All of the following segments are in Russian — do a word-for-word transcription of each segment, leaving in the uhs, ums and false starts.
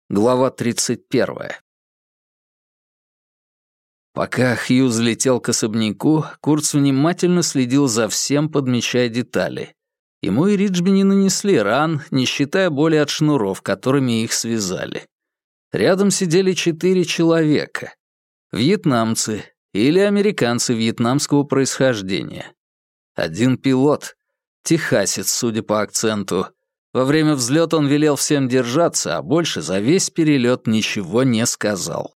Глава тридцать первая. Пока Хьюз летел к особняку, Курц внимательно следил за всем, подмечая детали. Ему и Риджби не нанесли ран, не считая боли от шнуров, которыми их связали. Рядом сидели четыре человека. Вьетнамцы или американцы вьетнамского происхождения. Один пилот, техасец, судя по акценту. Во время взлета он велел всем держаться, а больше за весь перелет ничего не сказал.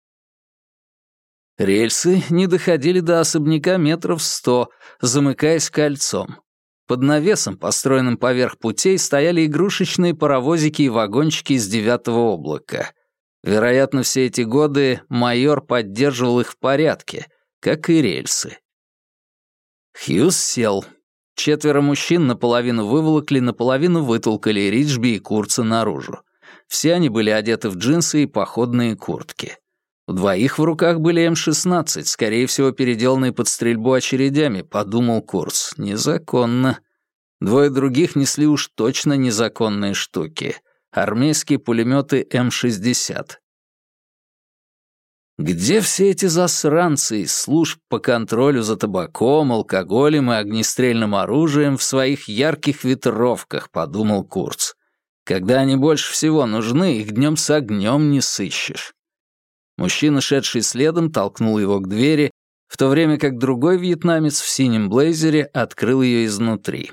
Рельсы не доходили до особняка метров сто, замыкаясь кольцом. Под навесом, построенным поверх путей, стояли игрушечные паровозики и вагончики из девятого облака. Вероятно, все эти годы майор поддерживал их в порядке, как и рельсы. Хьюз сел. Четверо мужчин наполовину выволокли, наполовину вытолкали Риджби и Курца наружу. Все они были одеты в джинсы и походные куртки. У двоих в руках были эм шестнадцать, скорее всего, переделанные под стрельбу очередями, подумал Курц. Незаконно. Двое других несли уж точно незаконные штуки. Армейские пулеметы эм шестьдесят. Где все эти засранцы из служб по контролю за табаком, алкоголем и огнестрельным оружием в своих ярких ветровках, подумал Курц. Когда они больше всего нужны, их днем с огнем не сыщешь. Мужчина, шедший следом, толкнул его к двери, в то время как другой вьетнамец в синем блейзере открыл ее изнутри.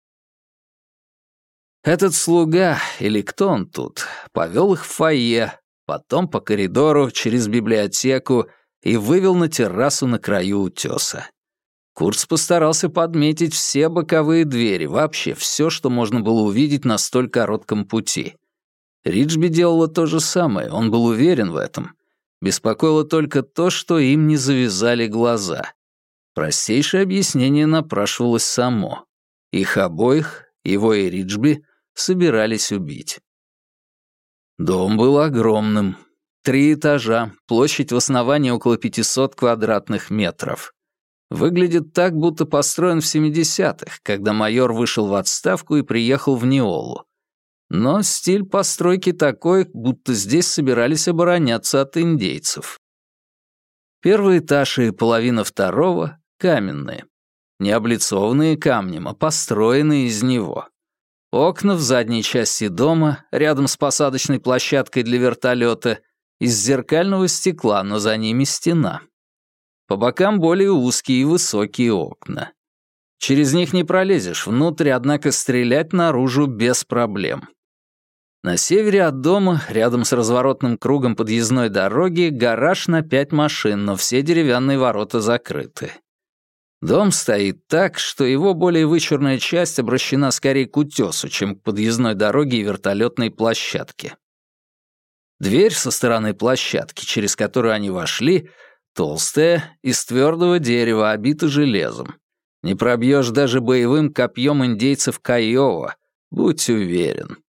Этот слуга, или кто он тут, повел их в фойе, потом по коридору, через библиотеку и вывел на террасу на краю утеса. Курц постарался подметить все боковые двери, вообще все, что можно было увидеть на столь коротком пути. Риджби делала то же самое, он был уверен в этом. Беспокоило только то, что им не завязали глаза. Простейшее объяснение напрашивалось само. Их обоих, его и Риджби, собирались убить. Дом был огромным. Три этажа, площадь в основании около пятисот квадратных метров. Выглядит так, будто построен в семидесятых, когда майор вышел в отставку и приехал в Неолу. Но стиль постройки такой, будто здесь собирались обороняться от индейцев. Первый этаж и половина второго — каменные. Не облицованные камнем, а построенные из него. Окна в задней части дома, рядом с посадочной площадкой для вертолета, из зеркального стекла, но за ними стена. По бокам более узкие и высокие окна. Через них не пролезешь внутрь, однако стрелять наружу без проблем. На севере от дома, рядом с разворотным кругом подъездной дороги, гараж на пять машин, но все деревянные ворота закрыты. Дом стоит так, что его более вычурная часть обращена скорее к утесу, чем к подъездной дороге и вертолетной площадке. Дверь со стороны площадки, через которую они вошли, толстая, из твердого дерева, обита железом. Не пробьешь даже боевым копьем индейцев Кайова, будь уверен.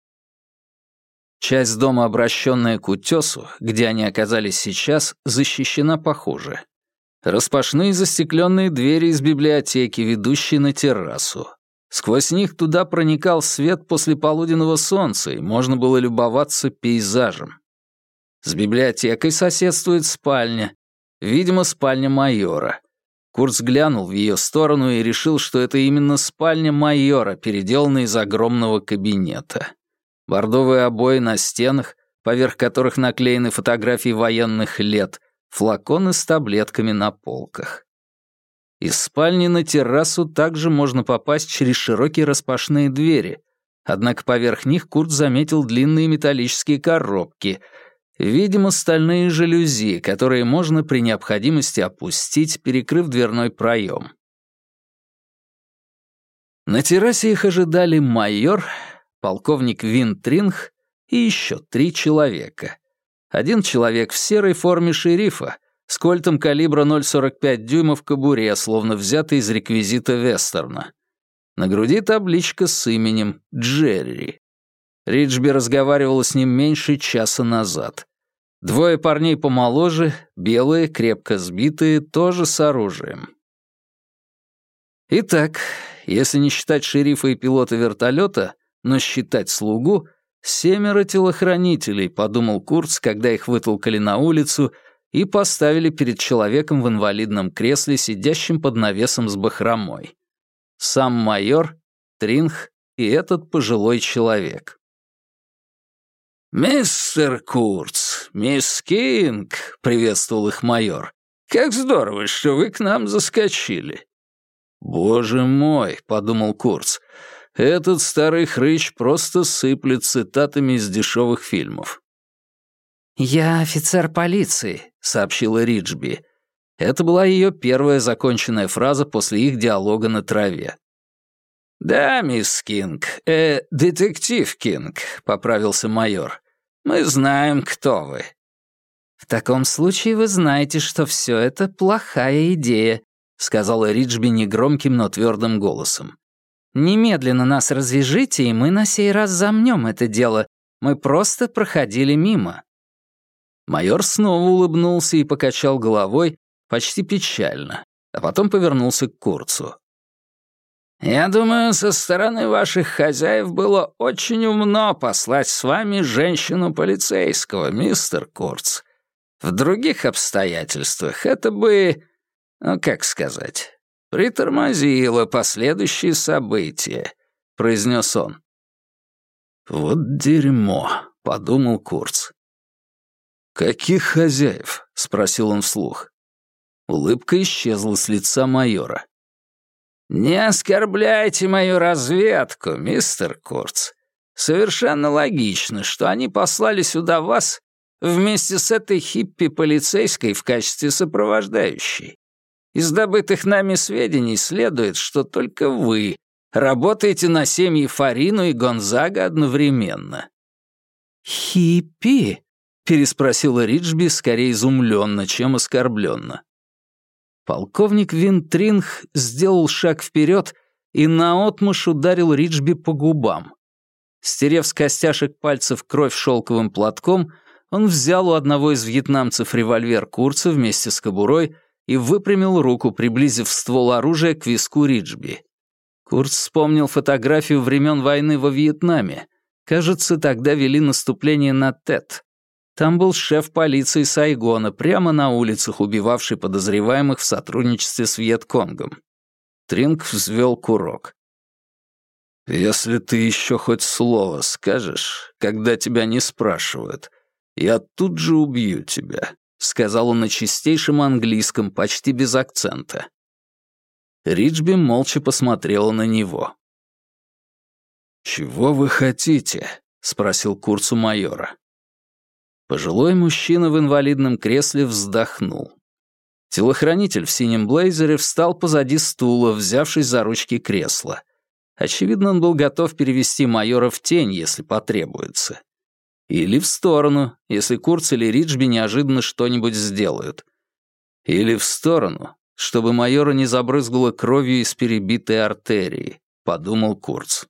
Часть дома, обращенная к утесу, где они оказались сейчас, защищена похуже. Распашные застекленные двери из библиотеки, ведущие на террасу. Сквозь них туда проникал свет после полуденного солнца, и можно было любоваться пейзажем. С библиотекой соседствует спальня, видимо, спальня майора. Курц глянул в ее сторону и решил, что это именно спальня майора, переделанная из огромного кабинета. Бордовые обои на стенах, поверх которых наклеены фотографии военных лет, флаконы с таблетками на полках. Из спальни на террасу также можно попасть через широкие распашные двери, однако поверх них Курт заметил длинные металлические коробки, видимо, стальные жалюзи, которые можно при необходимости опустить, перекрыв дверной проем. На террасе их ожидали майор, полковник Вин Тринг и еще три человека. Один человек в серой форме шерифа, с кольтом калибра ноль сорок пять дюймов в кобуре, словно взятый из реквизита вестерна. На груди табличка с именем Джерри. Риджби разговаривала с ним меньше часа назад. Двое парней помоложе, белые, крепко сбитые, тоже с оружием. Итак, если не считать шерифа и пилота вертолета, но считать слугу, Семеро телохранителей, подумал Курц, когда их вытолкали на улицу и поставили перед человеком в инвалидном кресле, сидящим под навесом с бахромой. Сам майор, Тринх и этот пожилой человек. «Мистер Курц, мисс Кинг», — приветствовал их майор, — «как здорово, что вы к нам заскочили». «Боже мой», — подумал Курц, — «этот старый хрыч просто сыплет цитатами из дешевых фильмов». «Я офицер полиции», — сообщила Риджби. Это была ее первая законченная фраза после их диалога на траве. «Да, мисс Кинг, э, детектив Кинг», — поправился майор. «Мы знаем, кто вы». «В таком случае вы знаете, что все это плохая идея», — сказала Риджби негромким, но твердым голосом. «Немедленно нас развяжите, и мы на сей раз замнем это дело. Мы просто проходили мимо». Майор снова улыбнулся и покачал головой, почти печально, а потом повернулся к Курцу. «Я думаю, со стороны ваших хозяев было очень умно послать с вами женщину-полицейского, мистер Курц. В других обстоятельствах это бы, ну, как сказать, притормозило последующие события», — произнес он. «Вот дерьмо», — подумал Курц. «Каких хозяев?» — спросил он вслух. Улыбка исчезла с лица майора. «Не оскорбляйте мою разведку, мистер Курц. Совершенно логично, что они послали сюда вас вместе с этой хиппи-полицейской в качестве сопровождающей. Из добытых нами сведений следует, что только вы работаете на семьи Фарину и Гонзага одновременно». «Хиппи?» — переспросила Риджби скорее изумленно, чем оскорбленно. Полковник Винтринг сделал шаг вперед и наотмашь ударил Риджби по губам. Стерев с костяшек пальцев кровь шелковым платком, он взял у одного из вьетнамцев револьвер Курца вместе с кобурой и выпрямил руку, приблизив ствол оружия к виску Риджби. Курц вспомнил фотографию времен войны во Вьетнаме. Кажется, тогда вели наступление на Тет. Там был шеф полиции Сайгона, прямо на улицах, убивавший подозреваемых в сотрудничестве с Вьетконгом. Тринг взвел курок. «Если ты еще хоть слово скажешь, когда тебя не спрашивают, я тут же убью тебя», — сказал он на чистейшем английском, почти без акцента. Риджби молча посмотрела на него. «Чего вы хотите?» — спросил Курц у майора. Пожилой мужчина в инвалидном кресле вздохнул. Телохранитель в синем блейзере встал позади стула, взявшись за ручки кресла. Очевидно, он был готов перевести майора в тень, если потребуется. Или в сторону, если Курц или Риджби неожиданно что-нибудь сделают. Или в сторону, чтобы майора не забрызгало кровью из перебитой артерии, подумал Курц.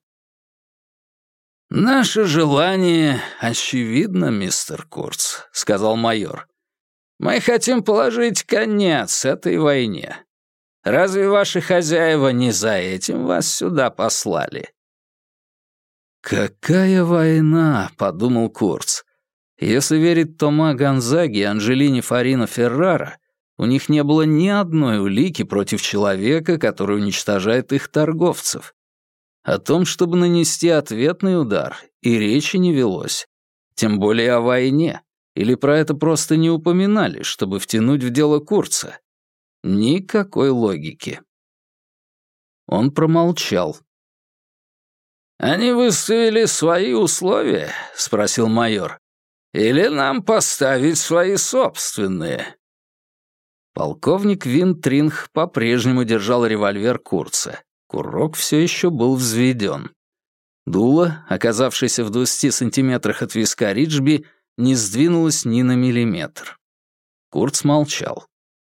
«Наше желание очевидно, мистер Курц», — сказал майор. «Мы хотим положить конец этой войне. Разве ваши хозяева не за этим вас сюда послали?» «Какая война?» — подумал Курц. Если верить Тома Гонзаге и Анджелине Фарино Феррара, у них не было ни одной улики против человека, который уничтожает их торговцев. О том, чтобы нанести ответный удар, и речи не велось. Тем более о войне. Или про это просто не упоминали, чтобы втянуть в дело Курца. Никакой логики. Он промолчал. «Они выставили свои условия?» — спросил майор. «Или нам поставить свои собственные?» Полковник Винтринг по-прежнему держал револьвер Курца. Курок все еще был взведен. Дуло, оказавшееся в двадцати сантиметрах от виска Риджби, не сдвинулось ни на миллиметр. Курц молчал.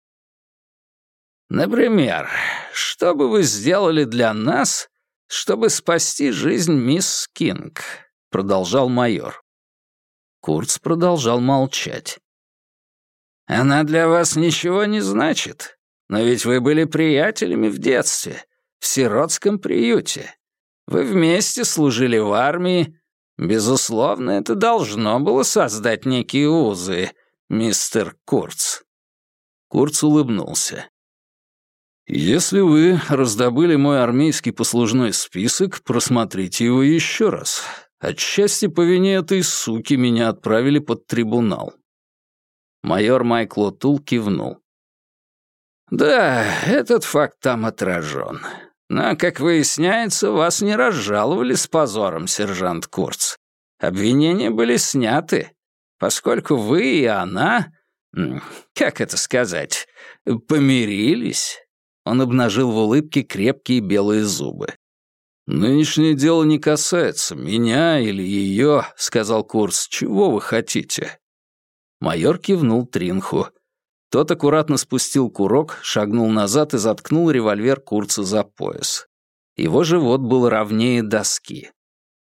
«Например, что бы вы сделали для нас, чтобы спасти жизнь мисс Кинг?» — продолжал майор. Курц продолжал молчать. «Она для вас ничего не значит, но ведь вы были приятелями в детстве, в сиротском приюте. Вы вместе служили в армии. Безусловно, это должно было создать некие узы, мистер Курц». Курц улыбнулся. «Если вы раздобыли мой армейский послужной список, просмотрите его еще раз. Отчасти по вине этой суки меня отправили под трибунал». Майор Майкл О'Тул кивнул. «Да, этот факт там отражен. Но, как выясняется, вас не разжаловали с позором, сержант Курц. Обвинения были сняты, поскольку вы и она, как это сказать, помирились». Он обнажил в улыбке крепкие белые зубы. «Нынешнее дело не касается меня или ее», — сказал Курц. «Чего вы хотите?» Майор кивнул Тринху. Тот аккуратно спустил курок, шагнул назад и заткнул револьвер Курца за пояс. Его живот был ровнее доски.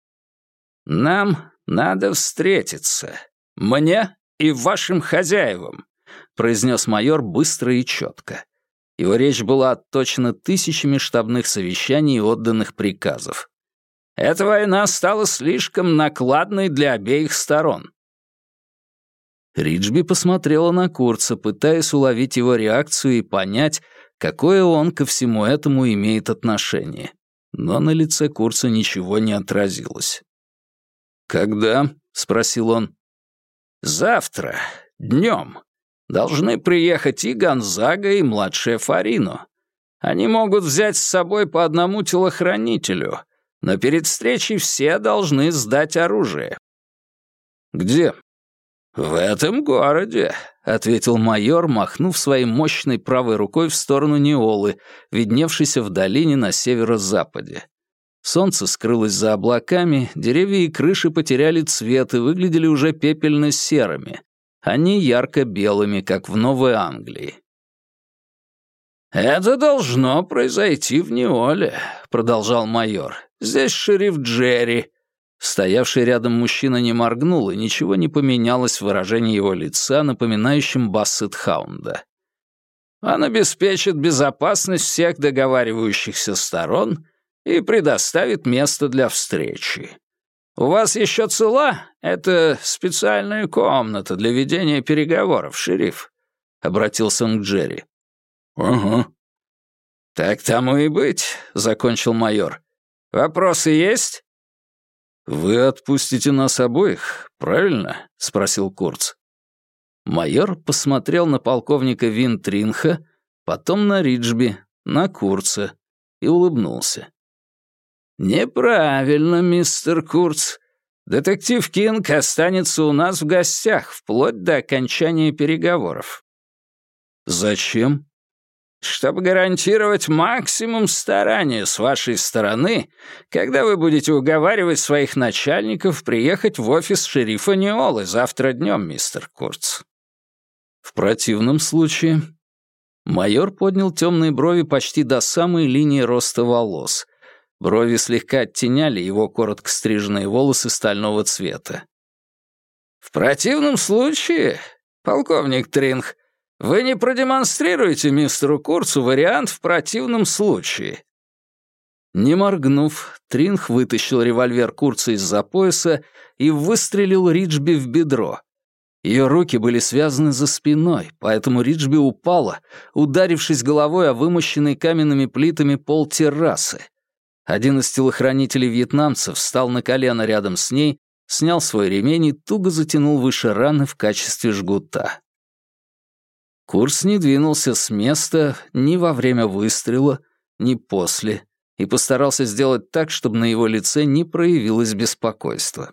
«Нам надо встретиться. Мне и вашим хозяевам», — произнес майор быстро и четко. Его речь была отточена тысячами штабных совещаний и отданных приказов. «Эта война стала слишком накладной для обеих сторон». Риджби посмотрела на Курца, пытаясь уловить его реакцию и понять, какое он ко всему этому имеет отношение. Но на лице Курца ничего не отразилось. «Когда?» — спросил он. «Завтра, днем. Должны приехать и Гонзага, и младшая Фарино. Они могут взять с собой по одному телохранителю, но перед встречей все должны сдать оружие». «Где?» «В этом городе», — ответил майор, махнув своей мощной правой рукой в сторону Неолы, видневшейся в долине на северо-западе. Солнце скрылось за облаками, деревья и крыши потеряли цвет и выглядели уже пепельно-серыми, а не ярко-белыми, как в Новой Англии. «Это должно произойти в Неоле», — продолжал майор. «Здесь шериф Джерри». Стоявший рядом мужчина не моргнул, и ничего не поменялось в выражении его лица, напоминающем Бассет-хаунда. «Он обеспечит безопасность всех договаривающихся сторон и предоставит место для встречи. У вас еще цела? Это специальная комната для ведения переговоров, шериф», — обратился он к Джерри. «Угу». «Так тому и быть», — закончил майор. «Вопросы есть?» «Вы отпустите нас обоих, правильно?» — спросил Курц. Майор посмотрел на полковника Вин Тринха, потом на Риджби, на Курца и улыбнулся. «Неправильно, мистер Курц. Детектив Кинг останется у нас в гостях вплоть до окончания переговоров». «Зачем?» «Чтобы гарантировать максимум старания с вашей стороны, когда вы будете уговаривать своих начальников приехать в офис шерифа Неолы завтра днем, мистер Курц». «В противном случае...» Майор поднял темные брови почти до самой линии роста волос. Брови слегка оттеняли его коротко стриженные волосы стального цвета. «В противном случае, полковник Тринх, вы не продемонстрируете мистеру Курцу вариант в противном случае». Не моргнув, Тринх вытащил револьвер Курца из-за пояса и выстрелил Риджби в бедро. Ее руки были связаны за спиной, поэтому Риджби упала, ударившись головой о вымощенный каменными плитами пол террасы. Один из телохранителей вьетнамцев встал на колено рядом с ней, снял свой ремень и туго затянул выше раны в качестве жгута. Курц не двинулся с места ни во время выстрела, ни после, и постарался сделать так, чтобы на его лице не проявилось беспокойство.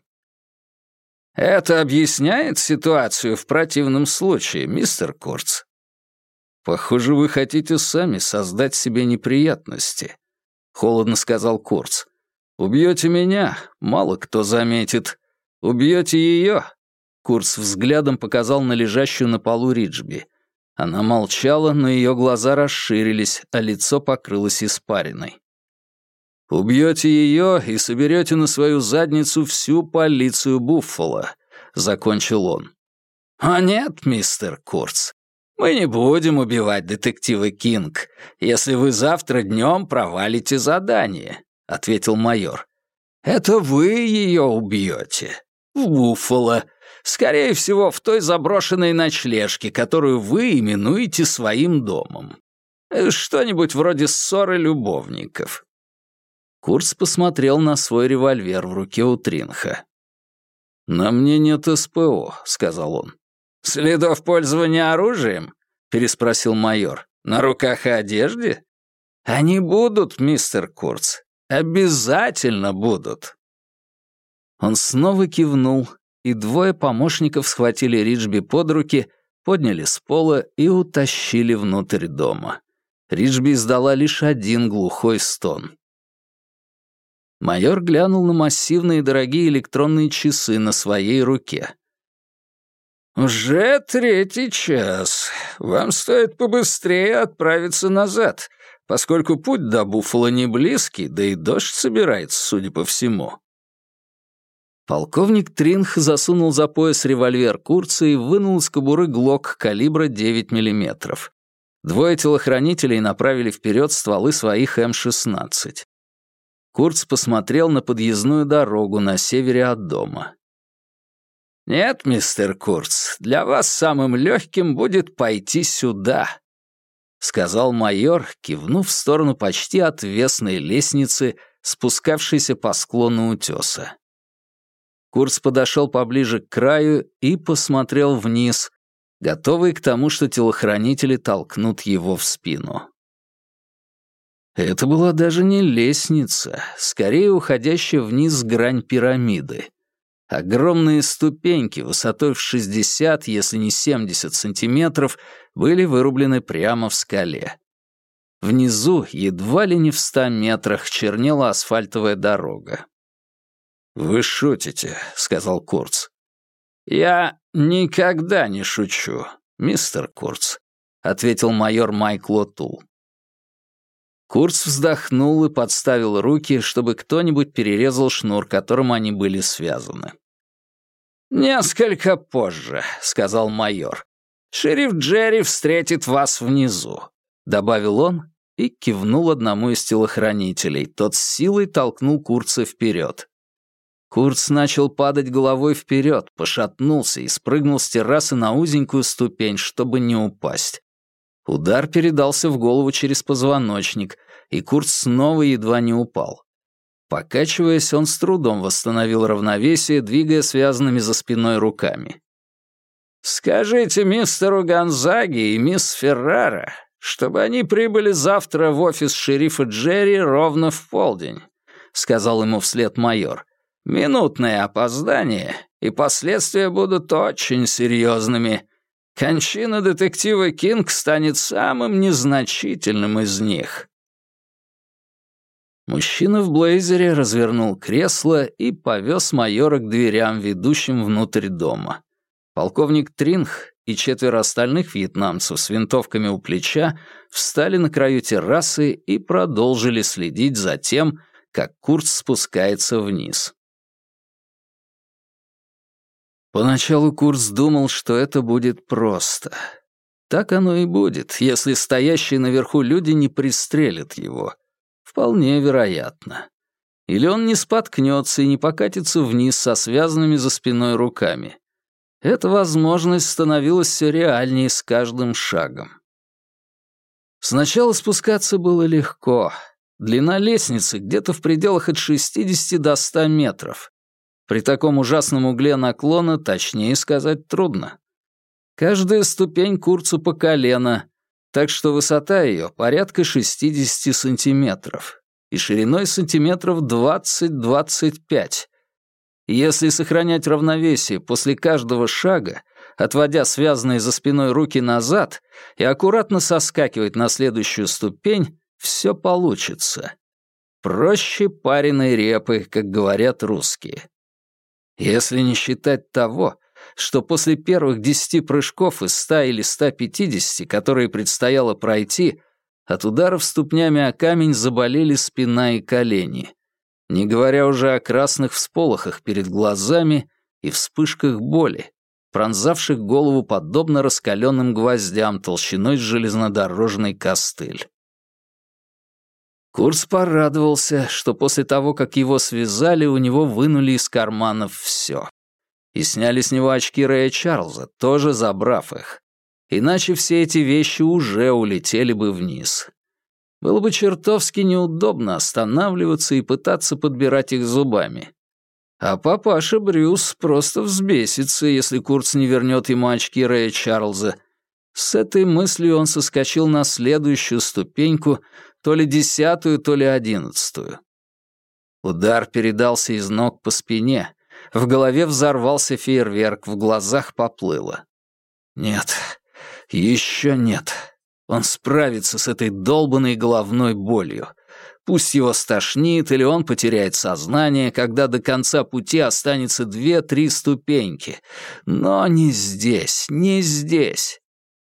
«Это объясняет ситуацию в противном случае, мистер Курц?» «Похоже, вы хотите сами создать себе неприятности», — холодно сказал Курц. «Убьете меня, мало кто заметит. Убьете ее?» Курц взглядом показал на лежащую на полу Риджби. Она молчала, но ее глаза расширились, а лицо покрылось испариной. «Убьете ее и соберете на свою задницу всю полицию Буффало», — закончил он. «О нет, мистер Курц, мы не будем убивать детектива Кинг, если вы завтра днем провалите задание», — ответил майор. Это вы ее убьете. В Буффало. Скорее всего, в той заброшенной ночлежке, которую вы именуете своим домом. Что-нибудь вроде ссоры любовников». Курц посмотрел на свой револьвер в руке у Тринха. «На мне нет СПО», — сказал он. «Следов пользования оружием?» — переспросил майор. «На руках и одежде?» «Они будут, мистер Курц. Обязательно будут». Он снова кивнул, и двое помощников схватили Риджби под руки, подняли с пола и утащили внутрь дома. Риджби издала лишь один глухой стон. Майор глянул на массивные дорогие электронные часы на своей руке. «Уже третий час. Вам стоит побыстрее отправиться назад, поскольку путь до Буффало не близкий, да и дождь собирается, судя по всему». Полковник Тринх засунул за пояс револьвер Курца и вынул из кобуры глок калибра девять миллиметров. Двое телохранителей направили вперед стволы своих эм шестнадцать. Курц посмотрел на подъездную дорогу на севере от дома. «Нет, мистер Курц, для вас самым легким будет пойти сюда», — сказал майор, кивнув в сторону почти отвесной лестницы, спускавшейся по склону утеса. Курц подошел поближе к краю и посмотрел вниз, готовый к тому, что телохранители толкнут его в спину. Это была даже не лестница, скорее уходящая вниз грань пирамиды. Огромные ступеньки высотой в шестьдесят, если не семьдесят сантиметров, были вырублены прямо в скале. Внизу, едва ли не в ста метрах, чернела асфальтовая дорога. «Вы шутите», — сказал Курц. «Я никогда не шучу, мистер Курц», — ответил майор Майкл О'Тул. Курц вздохнул и подставил руки, чтобы кто-нибудь перерезал шнур, которым они были связаны. «Несколько позже», — сказал майор. «Шериф Джерри встретит вас внизу», — добавил он и кивнул одному из телохранителей. Тот с силой толкнул Курца вперед. Курц начал падать головой вперед, пошатнулся и спрыгнул с террасы на узенькую ступень, чтобы не упасть. Удар передался в голову через позвоночник, и Курц снова едва не упал. Покачиваясь, он с трудом восстановил равновесие, двигая связанными за спиной руками. «Скажите мистеру Гонзаге и мисс Феррара, чтобы они прибыли завтра в офис шерифа Джерри ровно в полдень», — сказал ему вслед майор. «Минутное опоздание, и последствия будут очень серьезными. Кончина детектива Кинг станет самым незначительным из них». Мужчина в блейзере развернул кресло и повез майора к дверям, ведущим внутрь дома. Полковник Тринх и четверо остальных вьетнамцев с винтовками у плеча встали на краю террасы и продолжили следить за тем, как Курц спускается вниз. Поначалу Курц думал, что это будет просто. Так оно и будет, если стоящие наверху люди не пристрелят его. Вполне вероятно. Или он не споткнется и не покатится вниз со связанными за спиной руками. Эта возможность становилась все реальнее с каждым шагом. Сначала спускаться было легко. Длина лестницы где-то в пределах от шестидесяти до ста метров. При таком ужасном угле наклона точнее сказать трудно. Каждая ступень Курцу по колено, так что высота ее порядка шестидесяти сантиметров и шириной сантиметров двадцать-двадцать пять. Если сохранять равновесие после каждого шага, отводя связанные за спиной руки назад и аккуратно соскакивать на следующую ступень, все получится. Проще пареной репы, как говорят русские. Если не считать того, что после первых десяти прыжков из ста или ста пятидесяти, которые предстояло пройти, от ударов ступнями о камень заболели спина и колени, не говоря уже о красных всполохах перед глазами и вспышках боли, пронзавших голову подобно раскаленным гвоздям толщиной с железнодорожный костыль. Курц порадовался, что после того, как его связали, у него вынули из карманов все. И сняли с него очки Рэя Чарльза, тоже забрав их. Иначе все эти вещи уже улетели бы вниз. Было бы чертовски неудобно останавливаться и пытаться подбирать их зубами. А папаша Брюс просто взбесится, если Курц не вернет ему очки Рэя Чарльза. С этой мыслью он соскочил на следующую ступеньку, то ли десятую, то ли одиннадцатую. Удар передался из ног по спине. В голове взорвался фейерверк, в глазах поплыло. Нет, еще нет. Он справится с этой долбанной головной болью. Пусть его стошнит, или он потеряет сознание, когда до конца пути останется две-три ступеньки. Но не здесь, не здесь.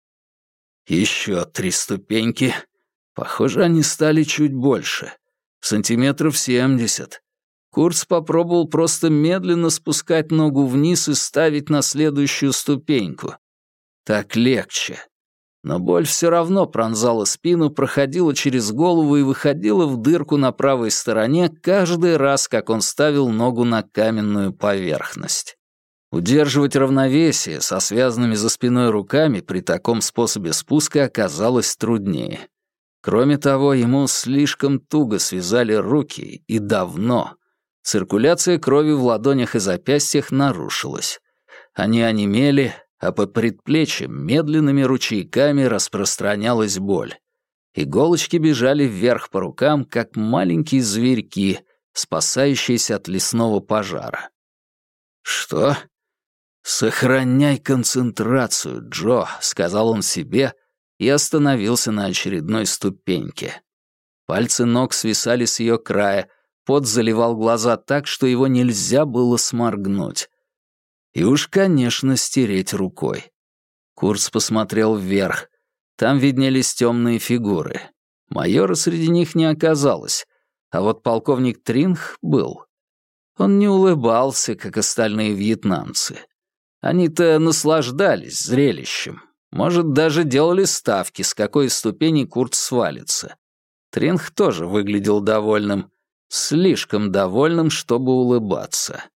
Еще три ступеньки. Похоже, они стали чуть больше. Сантиметров семьдесят. Курц попробовал просто медленно спускать ногу вниз и ставить на следующую ступеньку. Так легче. Но боль все равно пронзала спину, проходила через голову и выходила в дырку на правой стороне каждый раз, как он ставил ногу на каменную поверхность. Удерживать равновесие со связанными за спиной руками при таком способе спуска оказалось труднее. Кроме того, ему слишком туго связали руки, и давно. Циркуляция крови в ладонях и запястьях нарушилась. Они онемели, а по предплечьям медленными ручейками распространялась боль. Иголочки бежали вверх по рукам, как маленькие зверьки, спасающиеся от лесного пожара. «Что?» «Сохраняй концентрацию, Джо», — сказал он себе и остановился на очередной ступеньке. Пальцы ног свисали с ее края, пот заливал глаза так, что его нельзя было сморгнуть. И уж, конечно, стереть рукой. Курц посмотрел вверх. Там виднелись темные фигуры. Майора среди них не оказалось, а вот полковник Тринх был. Он не улыбался, как остальные вьетнамцы. Они-то наслаждались зрелищем. Может, даже делали ставки, с какой из ступеней Курц свалится. Тринх тоже выглядел довольным. Слишком довольным, чтобы улыбаться.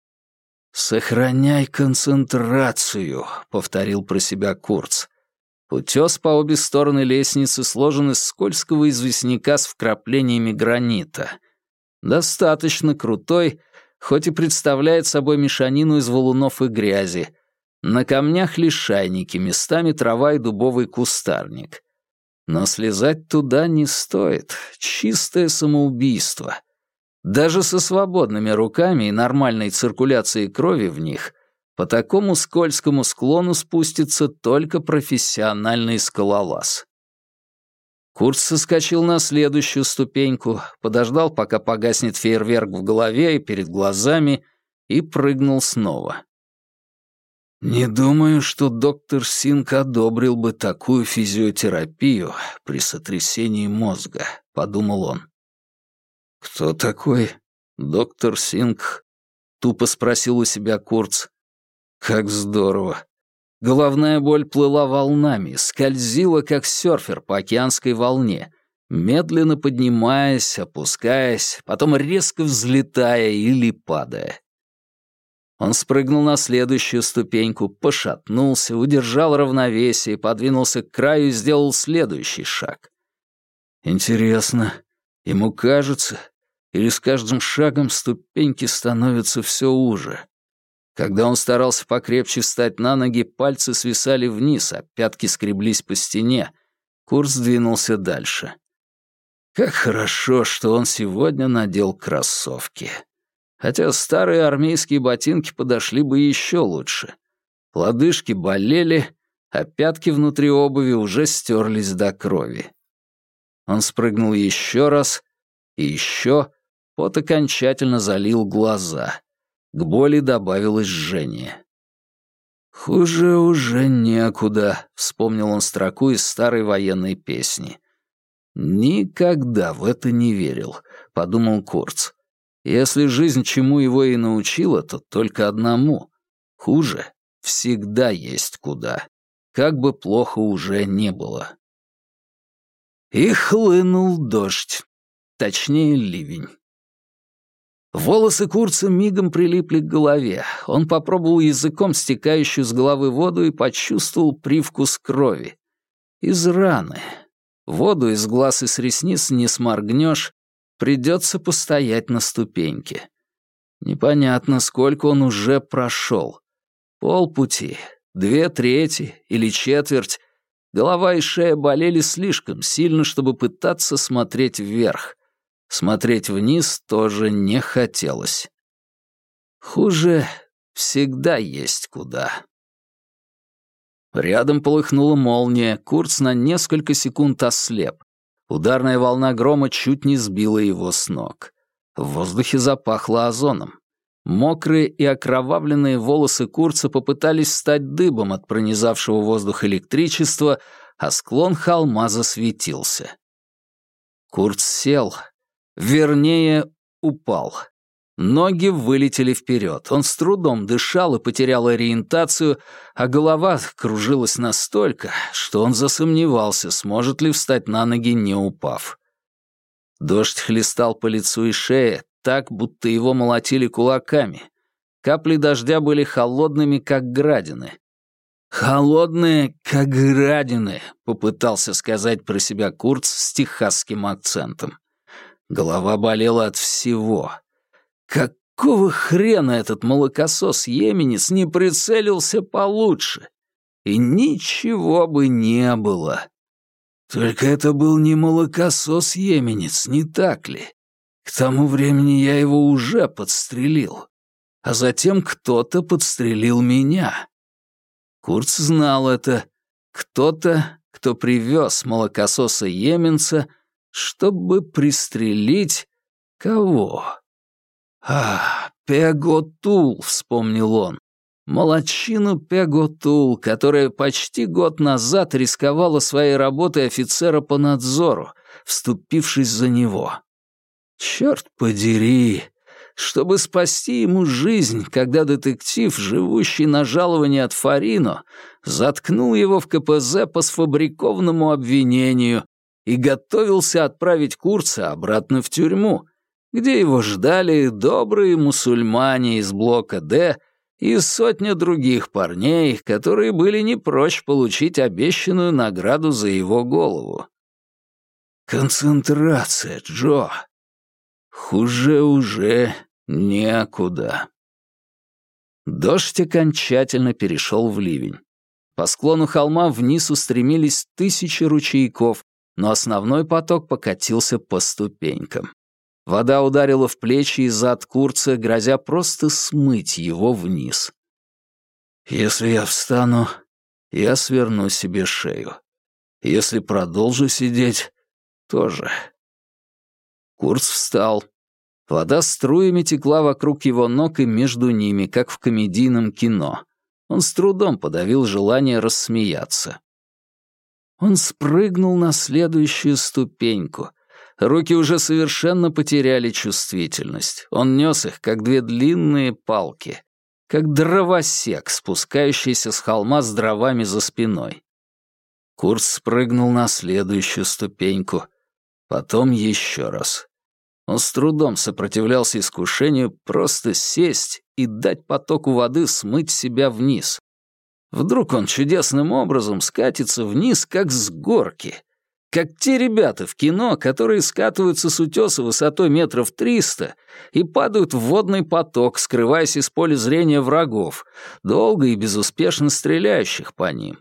«Сохраняй концентрацию», — повторил про себя Курц. Утес по обе стороны лестницы сложен из скользкого известняка с вкраплениями гранита. Достаточно крутой, хоть и представляет собой мешанину из валунов и грязи. На камнях лишайники, местами трава и дубовый кустарник. Но слезать туда не стоит. Чистое самоубийство. Даже со свободными руками и нормальной циркуляцией крови в них по такому скользкому склону спустится только профессиональный скалолаз. Курц соскочил на следующую ступеньку, подождал, пока погаснет фейерверк в голове и перед глазами, и прыгнул снова. «Не думаю, что доктор Синг одобрил бы такую физиотерапию при сотрясении мозга», — подумал он. «Кто такой доктор Синг?» — тупо спросил у себя Курц. «Как здорово!» Головная боль плыла волнами, скользила, как серфер по океанской волне, медленно поднимаясь, опускаясь, потом резко взлетая или падая. Он спрыгнул на следующую ступеньку, пошатнулся, удержал равновесие, подвинулся к краю и сделал следующий шаг. Интересно, ему кажется, или с каждым шагом ступеньки становятся все уже? Когда он старался покрепче встать на ноги, пальцы свисали вниз, а пятки скреблись по стене. Курц двинулся дальше. Как хорошо, что он сегодня надел кроссовки. Хотя старые армейские ботинки подошли бы еще лучше. Лодыжки болели, а пятки внутри обуви уже стерлись до крови. Он спрыгнул еще раз, и еще, пот окончательно залил глаза. К боли добавилось жжение. «Хуже уже некуда», — вспомнил он строку из старой военной песни. «Никогда в это не верил», — подумал Курц. «Если жизнь чему его и научила, то только одному. Хуже всегда есть куда, как бы плохо уже не было». И хлынул дождь. точнее ливень. Волосы Курца мигом прилипли к голове. Он попробовал языком стекающую с головы воду и почувствовал привкус крови. Из раны. Воду из глаз и с ресниц не сморгнешь, придется постоять на ступеньке. Непонятно, сколько он уже прошел. Полпути, две трети или четверть. Голова и шея болели слишком сильно, чтобы пытаться смотреть вверх. Смотреть вниз тоже не хотелось. Хуже всегда есть куда. Рядом полыхнула молния, Курц на несколько секунд ослеп. Ударная волна грома чуть не сбила его с ног. В воздухе запахло озоном. Мокрые и окровавленные волосы Курца попытались стать дыбом от пронизавшего воздух электричества, а склон холма засветился. Курц сел, вернее, упал. Ноги вылетели вперед. Он с трудом дышал и потерял ориентацию, а голова кружилась настолько, что он засомневался, сможет ли встать на ноги, не упав. Дождь хлестал по лицу и шее, так, будто его молотили кулаками. Капли дождя были холодными, как градины. «Холодные, как градины», — попытался сказать про себя Курц с техасским акцентом. Голова болела от всего. Какого хрена этот молокосос-йеменец не прицелился получше? И ничего бы не было. Только это был не молокосос-йеменец, не так ли? К тому времени я его уже подстрелил. А затем кто-то подстрелил меня. Курц знал это. Кто-то, кто привез молокососа-йеменца, чтобы пристрелить кого? «А, Пеготул», — вспомнил он. Молодчину Пеготул, которая почти год назад рисковала своей работой офицера по надзору, вступившись за него. Черт подери, чтобы спасти ему жизнь, когда детектив, живущий на жалование от Фарино, заткнул его в ка пэ зэ по сфабрикованному обвинению и готовился отправить Курца обратно в тюрьму, где его ждали добрые мусульмане из блока «Д» и сотня других парней, которые были не прочь получить обещанную награду за его голову. Концентрация, Джо. Хуже уже некуда. Дождь окончательно перешел в ливень. По склону холма вниз устремились тысячи ручейков, но основной поток покатился по ступенькам. Вода ударила в плечи и зад Курца, грозя просто смыть его вниз. «Если я встану, я сверну себе шею. Если продолжу сидеть, тоже». Курц встал. Вода струями текла вокруг его ног и между ними, как в комедийном кино. Он с трудом подавил желание рассмеяться. Он спрыгнул на следующую ступеньку. Руки уже совершенно потеряли чувствительность. Он нес их, как две длинные палки, как дровосек, спускающийся с холма с дровами за спиной. Курц спрыгнул на следующую ступеньку, потом еще раз. Он с трудом сопротивлялся искушению просто сесть и дать потоку воды смыть себя вниз. Вдруг он чудесным образом скатится вниз, как с горки. Как те ребята в кино, которые скатываются с утеса высотой метров триста и падают в водный поток, скрываясь из поля зрения врагов, долго и безуспешно стреляющих по ним.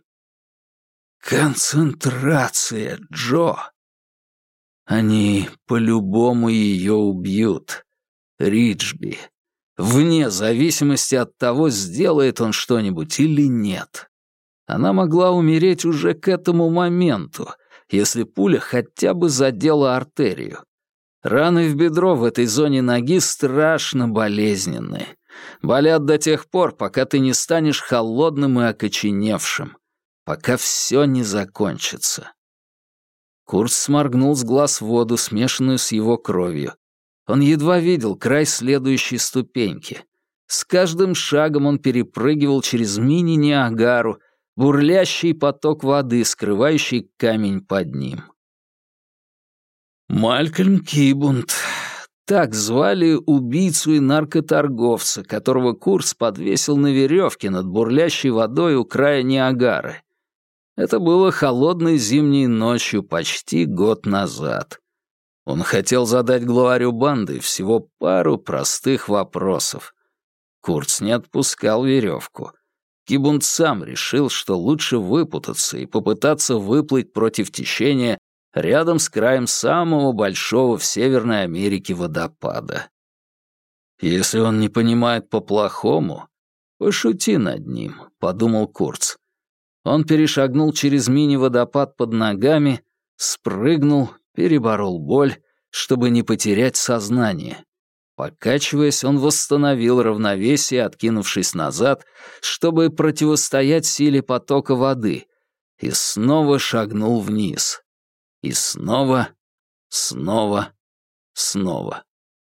Концентрация, Джо. Они по-любому ее убьют. Риджби. Вне зависимости от того, сделает он что-нибудь или нет. Она могла умереть уже к этому моменту, если пуля хотя бы задела артерию. Раны в бедро в этой зоне ноги страшно болезненные. Болят до тех пор, пока ты не станешь холодным и окоченевшим, пока все не закончится. Курц сморгнул с глаз воду, смешанную с его кровью. Он едва видел край следующей ступеньки. С каждым шагом он перепрыгивал через мини-Ниагару, бурлящий поток воды, скрывающий камень под ним. Малькольм Кибунд. Так звали убийцу и наркоторговца, которого Курц подвесил на веревке над бурлящей водой у края Ниагары. Это было холодной зимней ночью почти год назад. Он хотел задать главарю банды всего пару простых вопросов. Курц не отпускал веревку. Кибунд сам решил, что лучше выпутаться и попытаться выплыть против течения рядом с краем самого большого в Северной Америке водопада. «Если он не понимает по-плохому, пошути над ним», — подумал Курц. Он перешагнул через мини-водопад под ногами, спрыгнул, переборол боль, чтобы не потерять сознание. Покачиваясь, он восстановил равновесие, откинувшись назад, чтобы противостоять силе потока воды, и снова шагнул вниз. И снова, снова, снова.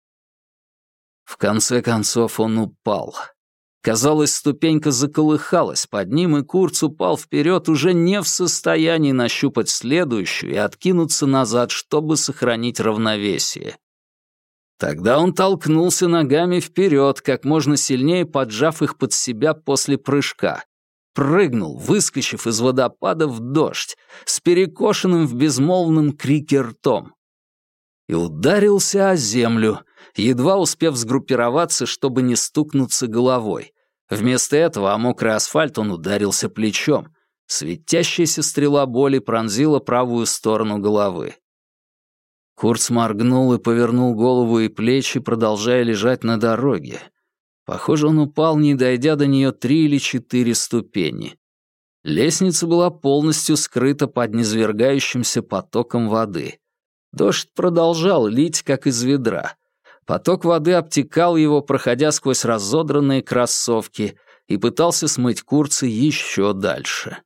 В конце концов он упал. Казалось, ступенька заколыхалась под ним, и Курц упал вперед, уже не в состоянии нащупать следующую и откинуться назад, чтобы сохранить равновесие. Тогда он толкнулся ногами вперед, как можно сильнее поджав их под себя после прыжка. Прыгнул, выскочив из водопада в дождь, с перекошенным в безмолвном крике ртом. И ударился о землю, едва успев сгруппироваться, чтобы не стукнуться головой. Вместо этого о мокрый асфальт он ударился плечом. Светящаяся стрела боли пронзила правую сторону головы. Курц моргнул и повернул голову и плечи, продолжая лежать на дороге. Похоже, он упал, не дойдя до нее три или четыре ступени. Лестница была полностью скрыта под низвергающимся потоком воды. Дождь продолжал лить, как из ведра. Поток воды обтекал его, проходя сквозь разодранные кроссовки, и пытался смыть Курца еще дальше.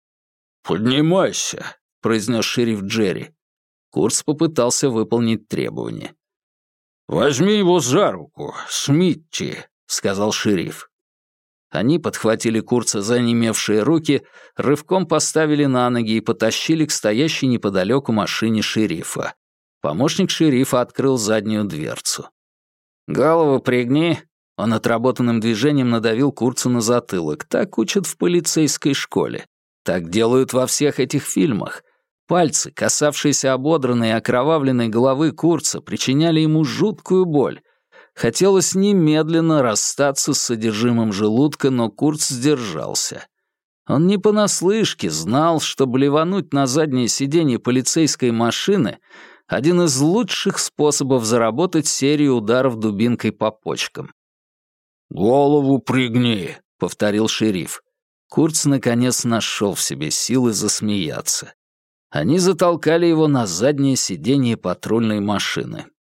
«Поднимайся», — произнес шериф Джерри. Курц попытался выполнить требование. «Возьми его за руку, Смитти», — сказал шериф. Они подхватили Курца за онемевшие руки, рывком поставили на ноги и потащили к стоящей неподалеку машине шерифа. Помощник шерифа открыл заднюю дверцу. «Голову пригни», — он отработанным движением надавил Курцу на затылок. Так учат в полицейской школе. Так делают во всех этих фильмах. Пальцы, касавшиеся ободранной и окровавленной головы Курца, причиняли ему жуткую боль. Хотелось немедленно расстаться с содержимым желудка, но Курц сдержался. Он не понаслышке знал, что блевануть на заднее сиденье полицейской машины — один из лучших способов заработать серию ударов дубинкой по почкам. «Голову пригни», — повторил шериф. Курц наконец нашел в себе силы засмеяться. Они затолкали его на заднее сиденье патрульной машины.